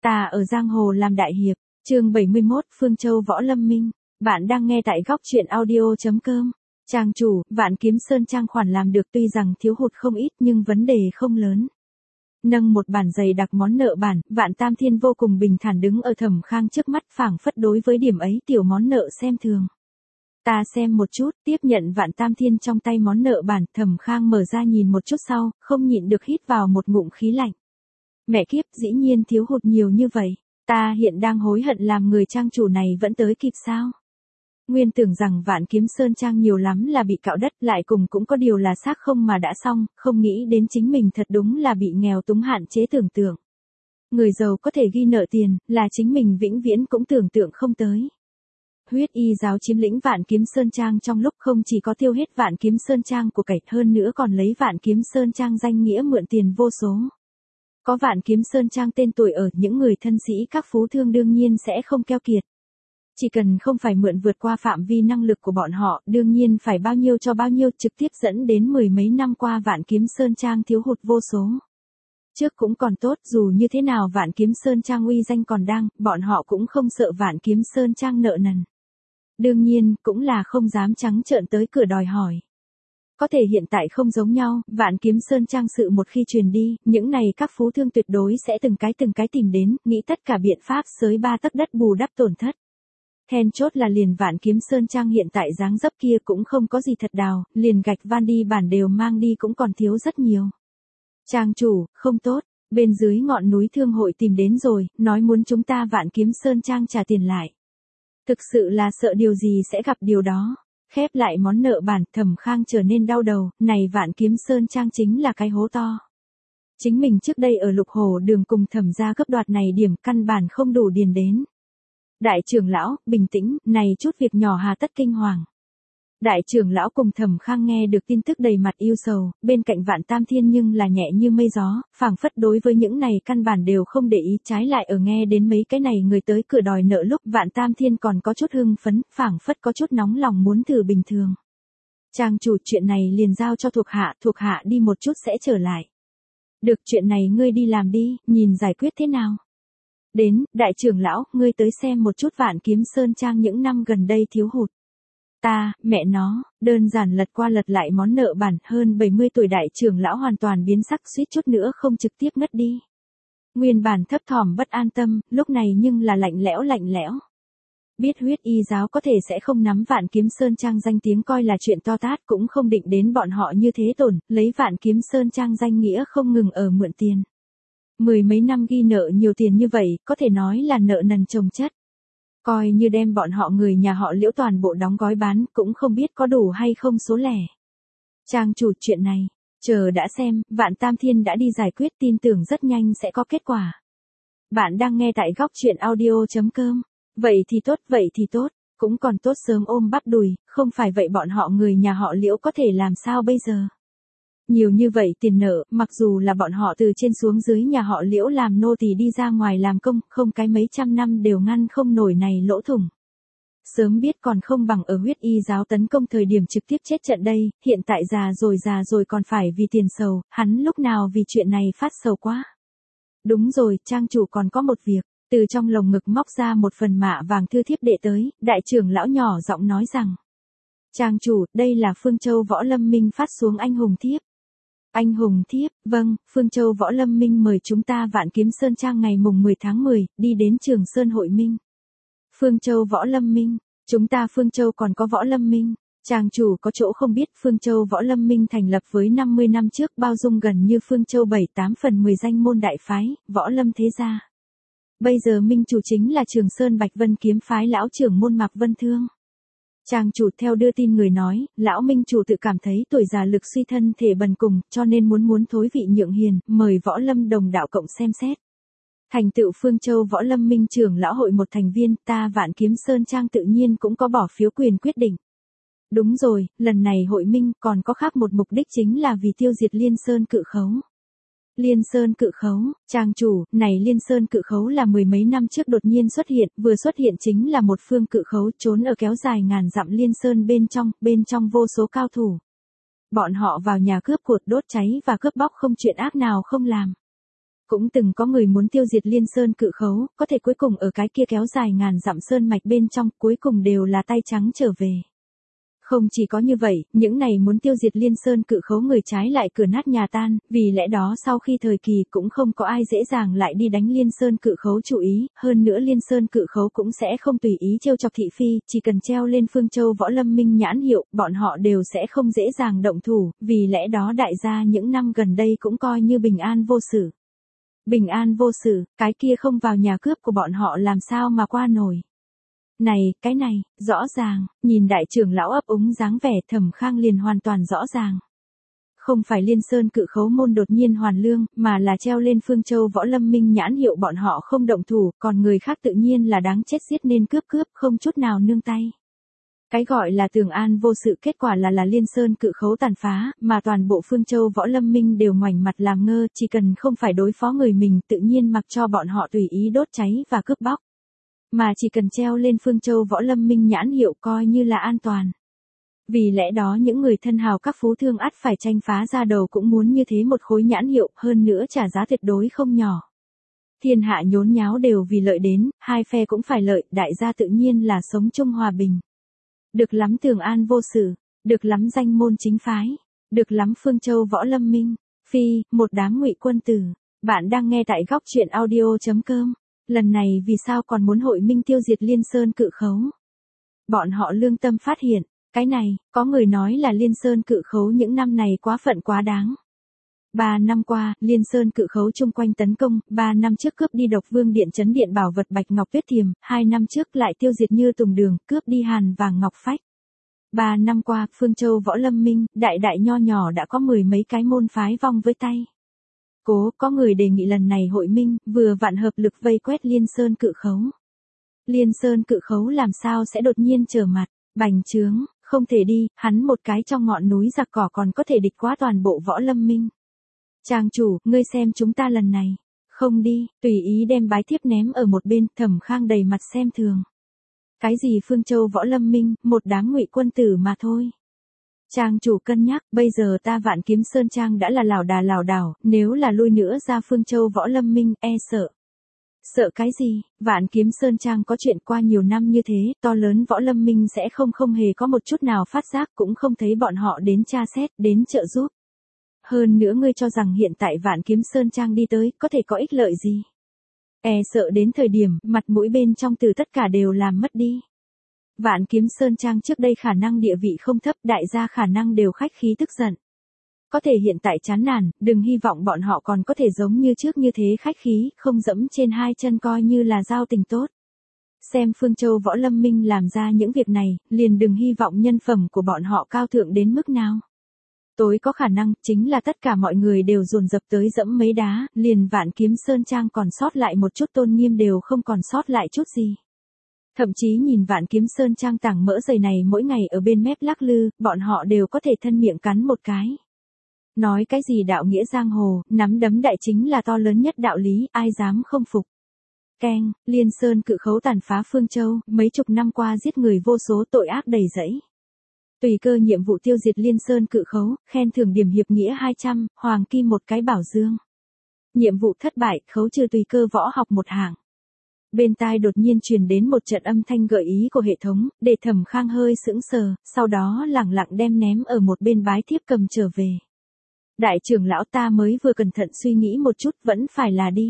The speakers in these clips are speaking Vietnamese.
Ta ở giang hồ làm đại hiệp, chương 71, Phương Châu Võ Lâm Minh. Bạn đang nghe tại góc truyện audio.com. Trang chủ, Vạn Kiếm Sơn Trang khoản làm được tuy rằng thiếu hụt không ít nhưng vấn đề không lớn. Nâng một bản dày đặc món nợ bản, Vạn Tam Thiên vô cùng bình thản đứng ở Thẩm Khang trước mắt, phảng phất đối với điểm ấy tiểu món nợ xem thường. Ta xem một chút, tiếp nhận Vạn Tam Thiên trong tay món nợ bản, Thẩm Khang mở ra nhìn một chút sau, không nhịn được hít vào một ngụm khí lạnh. Mẹ kiếp, dĩ nhiên thiếu hụt nhiều như vậy, ta hiện đang hối hận làm người trang chủ này vẫn tới kịp sao? Nguyên tưởng rằng Vạn Kiếm Sơn Trang nhiều lắm là bị cạo đất, lại cùng cũng có điều là xác không mà đã xong, không nghĩ đến chính mình thật đúng là bị nghèo túng hạn chế tưởng tượng. Người giàu có thể ghi nợ tiền, là chính mình vĩnh viễn cũng tưởng tượng không tới. Huyết y giáo chiếm lĩnh Vạn Kiếm Sơn Trang trong lúc không chỉ có tiêu hết Vạn Kiếm Sơn Trang của cải, hơn nữa còn lấy Vạn Kiếm Sơn Trang danh nghĩa mượn tiền vô số. Có Vạn Kiếm Sơn Trang tên tuổi ở, những người thân sĩ các phú thương đương nhiên sẽ không keo kiệt. Chỉ cần không phải mượn vượt qua phạm vi năng lực của bọn họ, đương nhiên phải bao nhiêu cho bao nhiêu, trực tiếp dẫn đến mười mấy năm qua Vạn Kiếm Sơn Trang thiếu hụt vô số. Trước cũng còn tốt, dù như thế nào Vạn Kiếm Sơn Trang uy danh còn đang, bọn họ cũng không sợ Vạn Kiếm Sơn Trang nợ nần. Đương nhiên, cũng là không dám trắng trợn tới cửa đòi hỏi. Có thể hiện tại không giống nhau, Vạn Kiếm Sơn Trang sự một khi truyền đi, những này các phú thương tuyệt đối sẽ từng cái tìm đến, nghĩ tất cả biện pháp xới ba tấc đất bù đắp tổn thất. Then chốt là liền Vạn Kiếm Sơn Trang hiện tại dáng dấp kia cũng không có gì thật đào, liền gạch van đi bản đều mang đi cũng còn thiếu rất nhiều. Trang chủ, không tốt, bên dưới ngọn núi thương hội tìm đến rồi, nói muốn chúng ta Vạn Kiếm Sơn Trang trả tiền lại. Thực sự là sợ điều gì sẽ gặp điều đó. Khép lại món nợ bản, Thẩm Khang trở nên đau đầu, này Vạn Kiếm Sơn Trang chính là cái hố to. Chính mình trước đây ở Lục Hồ Đường cùng Thẩm gia cấp đoạt này điểm căn bản không đủ điền đến. Đại trưởng lão, bình tĩnh, này chút việc nhỏ hà tất kinh hoàng. Đại trưởng lão cùng Thẩm Khang nghe được tin tức đầy mặt yêu sầu, bên cạnh Vạn Tam Thiên nhưng là nhẹ như mây gió, phảng phất đối với những này căn bản đều không để ý, trái lại ở nghe đến mấy cái này người tới cửa đòi nợ lúc Vạn Tam Thiên còn có chút hưng phấn, phảng phất có chút nóng lòng muốn thử bình thường. Trang chủ, chuyện này liền giao cho thuộc hạ đi một chút sẽ trở lại. Được, chuyện này ngươi đi làm đi, nhìn giải quyết thế nào. Đến, đại trưởng lão, ngươi tới xem một chút Vạn Kiếm Sơn Trang những năm gần đây thiếu hụt. Ta, mẹ nó, đơn giản lật qua lật lại món nợ bản, hơn 70 tuổi đại trưởng lão hoàn toàn biến sắc, suýt chút nữa không trực tiếp ngất đi. Nguyên bản thấp thỏm bất an tâm, lúc này nhưng là lạnh lẽo. Biết huyết y giáo có thể sẽ không nắm Vạn Kiếm Sơn Trang danh tiếng coi là chuyện to tát, cũng không định đến bọn họ như thế tổn, lấy Vạn Kiếm Sơn Trang danh nghĩa không ngừng ở mượn tiền. Mười mấy năm ghi nợ nhiều tiền như vậy, có thể nói là nợ nần chồng chất. Coi như đem bọn họ người nhà họ Liễu toàn bộ đóng gói bán, cũng không biết có đủ hay không số lẻ. Trang chủ, chuyện này, chờ đã xem, Vạn Tam Thiên đã đi giải quyết, tin tưởng rất nhanh sẽ có kết quả. Bạn đang nghe tại góc truyện audio.com. Vậy thì tốt, cũng còn tốt sớm ôm bắp đùi, không phải vậy bọn họ người nhà họ Liễu có thể làm sao bây giờ. Nhiều như vậy tiền nợ, mặc dù là bọn họ từ trên xuống dưới nhà họ Liễu làm nô tỳ đi ra ngoài làm công, không cái mấy trăm năm đều ngăn không nổi này lỗ thủng. Sớm biết còn không bằng ở huyết y giáo tấn công thời điểm trực tiếp chết trận đây, hiện tại già rồi còn phải vì tiền sầu, hắn lúc nào vì chuyện này phát sầu quá. Đúng rồi, trang chủ còn có một việc, từ trong lồng ngực móc ra một phần mạ vàng thư thiếp đệ tới, đại trưởng lão nhỏ giọng nói rằng. Trang chủ, đây là Phương Châu Võ Lâm Minh phát xuống anh hùng thiếp. Anh hùng thiếp, vâng, Phương Châu Võ Lâm Minh mời chúng ta Vạn Kiếm Sơn Trang ngày mùng 10 tháng 10, đi đến Trường Sơn hội minh. Phương Châu Võ Lâm Minh, chúng ta Phương Châu còn có Võ Lâm Minh. Trang chủ có chỗ không biết, Phương Châu Võ Lâm Minh thành lập với 50 năm trước, bao dung gần như Phương Châu 7-8 phần 10 danh môn đại phái, Võ Lâm thế gia. Bây giờ minh chủ chính là Trường Sơn Bạch Vân kiếm phái lão trưởng môn Mạc Vân Thương. Trang chủ theo đưa tin người nói, lão minh chủ tự cảm thấy tuổi già lực suy thân thể bần cùng, cho nên muốn thối vị nhượng hiền, mời Võ Lâm đồng đạo cộng xem xét. Thành tựu Phương Châu Võ Lâm Minh trưởng lão hội một thành viên, ta Vạn Kiếm Sơn Trang tự nhiên cũng có bỏ phiếu quyền quyết định. Đúng rồi, lần này hội minh còn có khác một mục đích chính là vì tiêu diệt Liên Sơn Cự Khấu. Liên Sơn Cự Khấu, trang chủ, này Liên Sơn Cự Khấu là mười mấy năm trước đột nhiên xuất hiện, vừa xuất hiện chính là một phương cự khấu trốn ở kéo dài ngàn dặm Liên Sơn bên trong vô số cao thủ. Bọn họ vào nhà cướp cột đốt cháy và cướp bóc không chuyện ác nào không làm. Cũng từng có người muốn tiêu diệt Liên Sơn Cự Khấu, có thể cuối cùng ở cái kia kéo dài ngàn dặm sơn mạch bên trong, cuối cùng đều là tay trắng trở về. Không chỉ có như vậy, những này muốn tiêu diệt Liên Sơn Cự Khấu người trái lại cửa nát nhà tan, vì lẽ đó sau khi thời kỳ cũng không có ai dễ dàng lại đi đánh Liên Sơn Cự Khấu chủ ý, hơn nữa Liên Sơn Cự Khấu cũng sẽ không tùy ý trêu chọc thị phi, chỉ cần treo lên Phương Châu Võ Lâm Minh nhãn hiệu, bọn họ đều sẽ không dễ dàng động thủ, vì lẽ đó đại gia những năm gần đây cũng coi như bình an vô sự. Bình an vô sự, cái kia không vào nhà cướp của bọn họ làm sao mà qua nổi. Này, cái này, rõ ràng, nhìn đại trưởng lão ấp úng dáng vẻ Thẩm Khang liền hoàn toàn rõ ràng. Không phải Liên Sơn Cự Khấu môn đột nhiên hoàn lương, mà là treo lên Phương Châu Võ Lâm Minh nhãn hiệu bọn họ không động thủ, còn người khác tự nhiên là đáng chết giết nên cướp không chút nào nương tay. Cái gọi là tường an vô sự kết quả là Liên Sơn Cự Khấu tàn phá, mà toàn bộ Phương Châu Võ Lâm Minh đều ngoảnh mặt làm ngơ, chỉ cần không phải đối phó người mình tự nhiên mặc cho bọn họ tùy ý đốt cháy và cướp bóc. Mà chỉ cần treo lên Phương Châu Võ Lâm Minh nhãn hiệu coi như là an toàn. Vì lẽ đó những người thân hào các phú thương ắt phải tranh phá ra đầu cũng muốn như thế một khối nhãn hiệu, hơn nữa trả giá tuyệt đối không nhỏ. Thiên hạ nhốn nháo đều vì lợi đến, hai phe cũng phải lợi, đại gia tự nhiên là sống chung hòa bình. Được lắm tường an vô sự, được lắm danh môn chính phái, được lắm Phương Châu Võ Lâm Minh, phi, một đám ngụy quân tử. Bạn đang nghe tại góc truyện audio.com. Lần này vì sao còn muốn hội minh tiêu diệt Liên Sơn Cự Khấu? Bọn họ lương tâm phát hiện, cái này, có người nói là Liên Sơn Cự Khấu những năm này quá phận quá đáng. 3 năm qua, Liên Sơn Cự Khấu chung quanh tấn công, 3 năm trước cướp đi Độc Vương Điện trấn điện bảo vật Bạch Ngọc Tuyết Thiềm, 2 năm trước lại tiêu diệt Như Tùng Đường, cướp đi Hàn Vàng Ngọc Phách. 3 năm qua, Phương Châu Võ Lâm Minh, đại đại nho nhỏ đã có 10 mấy cái môn phái vong với tay. Có người đề nghị lần này hội minh, vừa vạn hợp lực vây quét Liên Sơn Cự Khấu. Liên Sơn Cự Khấu làm sao sẽ đột nhiên trở mặt, bành trướng, không thể đi, hắn một cái trong ngọn núi giặc cỏ còn có thể địch quá toàn bộ Võ Lâm Minh. Trang chủ, ngươi xem chúng ta lần này, không đi, tùy ý đem bái thiếp ném ở một bên, Thẩm Khang đầy mặt xem thường. Cái gì Phương Châu Võ Lâm Minh, một đám ngụy quân tử mà thôi. Trang chủ cân nhắc, bây giờ ta Vạn Kiếm Sơn Trang đã là lảo đảo, nếu là lui nữa ra Phương Châu Võ Lâm Minh, sợ. Sợ cái gì, Vạn Kiếm Sơn Trang có chuyện qua nhiều năm như thế, to lớn Võ Lâm Minh sẽ không hề có một chút nào phát giác, cũng không thấy bọn họ đến tra xét, đến trợ giúp. Hơn nữa ngươi cho rằng hiện tại Vạn Kiếm Sơn Trang đi tới, có thể có ích lợi gì? Sợ đến thời điểm, mặt mũi bên trong từ tất cả đều làm mất đi. Vạn Kiếm Sơn Trang trước đây khả năng địa vị không thấp, đại gia khả năng đều khách khí tức giận. Có thể hiện tại chán nản, đừng hy vọng bọn họ còn có thể giống như trước như thế khách khí, không dẫm trên hai chân coi như là giao tình tốt. Xem Phương Châu Võ Lâm Minh làm ra những việc này, liền đừng hy vọng nhân phẩm của bọn họ cao thượng đến mức nào. Tối có khả năng, chính là tất cả mọi người đều dồn dập tới dẫm mấy đá, liền Vạn Kiếm Sơn Trang còn sót lại một chút tôn nghiêm đều không còn sót lại chút gì. Thậm chí nhìn Vạn Kiếm Sơn Trang tảng mỡ dày này mỗi ngày ở bên mép lắc lư, bọn họ đều có thể thân miệng cắn một cái. Nói cái gì đạo nghĩa giang hồ, nắm đấm đại chính là to lớn nhất đạo lý, ai dám không phục. Keng, Liên Sơn Cự Khấu tàn phá Phương Châu, mấy chục năm qua giết người vô số, tội ác đầy rẫy. Tùy cơ nhiệm vụ tiêu diệt Liên Sơn Cự Khấu, khen thưởng điểm hiệp nghĩa 200, hoàng kim một cái bảo dương. Nhiệm vụ thất bại, khấu trừ tùy cơ võ học một hạng. Bên tai đột nhiên truyền đến một trận âm thanh gợi ý của hệ thống, để Thẩm Khang hơi sững sờ, sau đó lẳng lặng đem ném ở một bên bái thiếp cầm trở về. Đại trưởng lão ta mới vừa cẩn thận suy nghĩ một chút, vẫn phải là đi.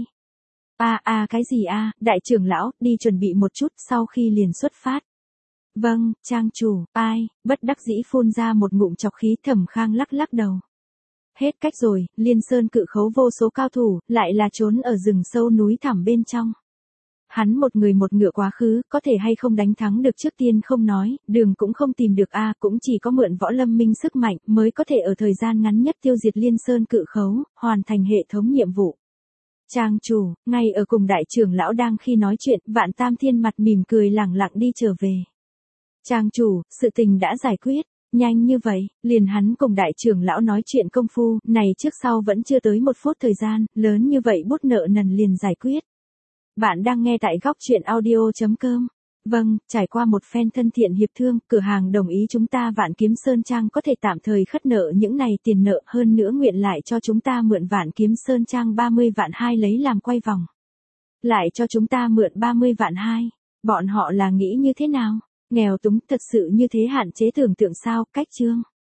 Cái gì đại trưởng lão, đi chuẩn bị một chút, sau khi liền xuất phát. Vâng, trang chủ, bất đắc dĩ phun ra một ngụm chọc khí. Thẩm Khang lắc lắc đầu. Hết cách rồi, Liên Sơn Cự Khấu vô số cao thủ, lại là trốn ở rừng sâu núi thẳm bên trong. Hắn một người một ngựa quá khứ, có thể hay không đánh thắng được trước tiên không nói, đường cũng không tìm được cũng chỉ có mượn Võ Lâm Minh sức mạnh mới có thể ở thời gian ngắn nhất tiêu diệt Liên Sơn Cự Khấu, hoàn thành hệ thống nhiệm vụ. Trang chủ, ngay ở cùng đại trưởng lão đang khi nói chuyện, Vạn Tam Thiên mặt mỉm cười lẳng lặng đi trở về. Trang chủ, sự tình đã giải quyết, nhanh như vậy, liền hắn cùng đại trưởng lão nói chuyện công phu, này trước sau vẫn chưa tới 1 phút thời gian, lớn như vậy bút nợ nần liền giải quyết. Bạn đang nghe tại góc truyện audio.com. Vâng, trải qua một phen thân thiện hiệp thương, cửa hàng đồng ý chúng ta Vạn Kiếm Sơn Trang có thể tạm thời khất nợ những này tiền nợ, hơn nữa nguyện lại cho chúng ta mượn Vạn Kiếm Sơn Trang 30 vạn hai lấy làm quay vòng. Lại cho chúng ta mượn 30 vạn hai. Bọn họ là nghĩ như thế nào? Nghèo túng thật sự như thế hạn chế tưởng tượng sao, Cách Trương?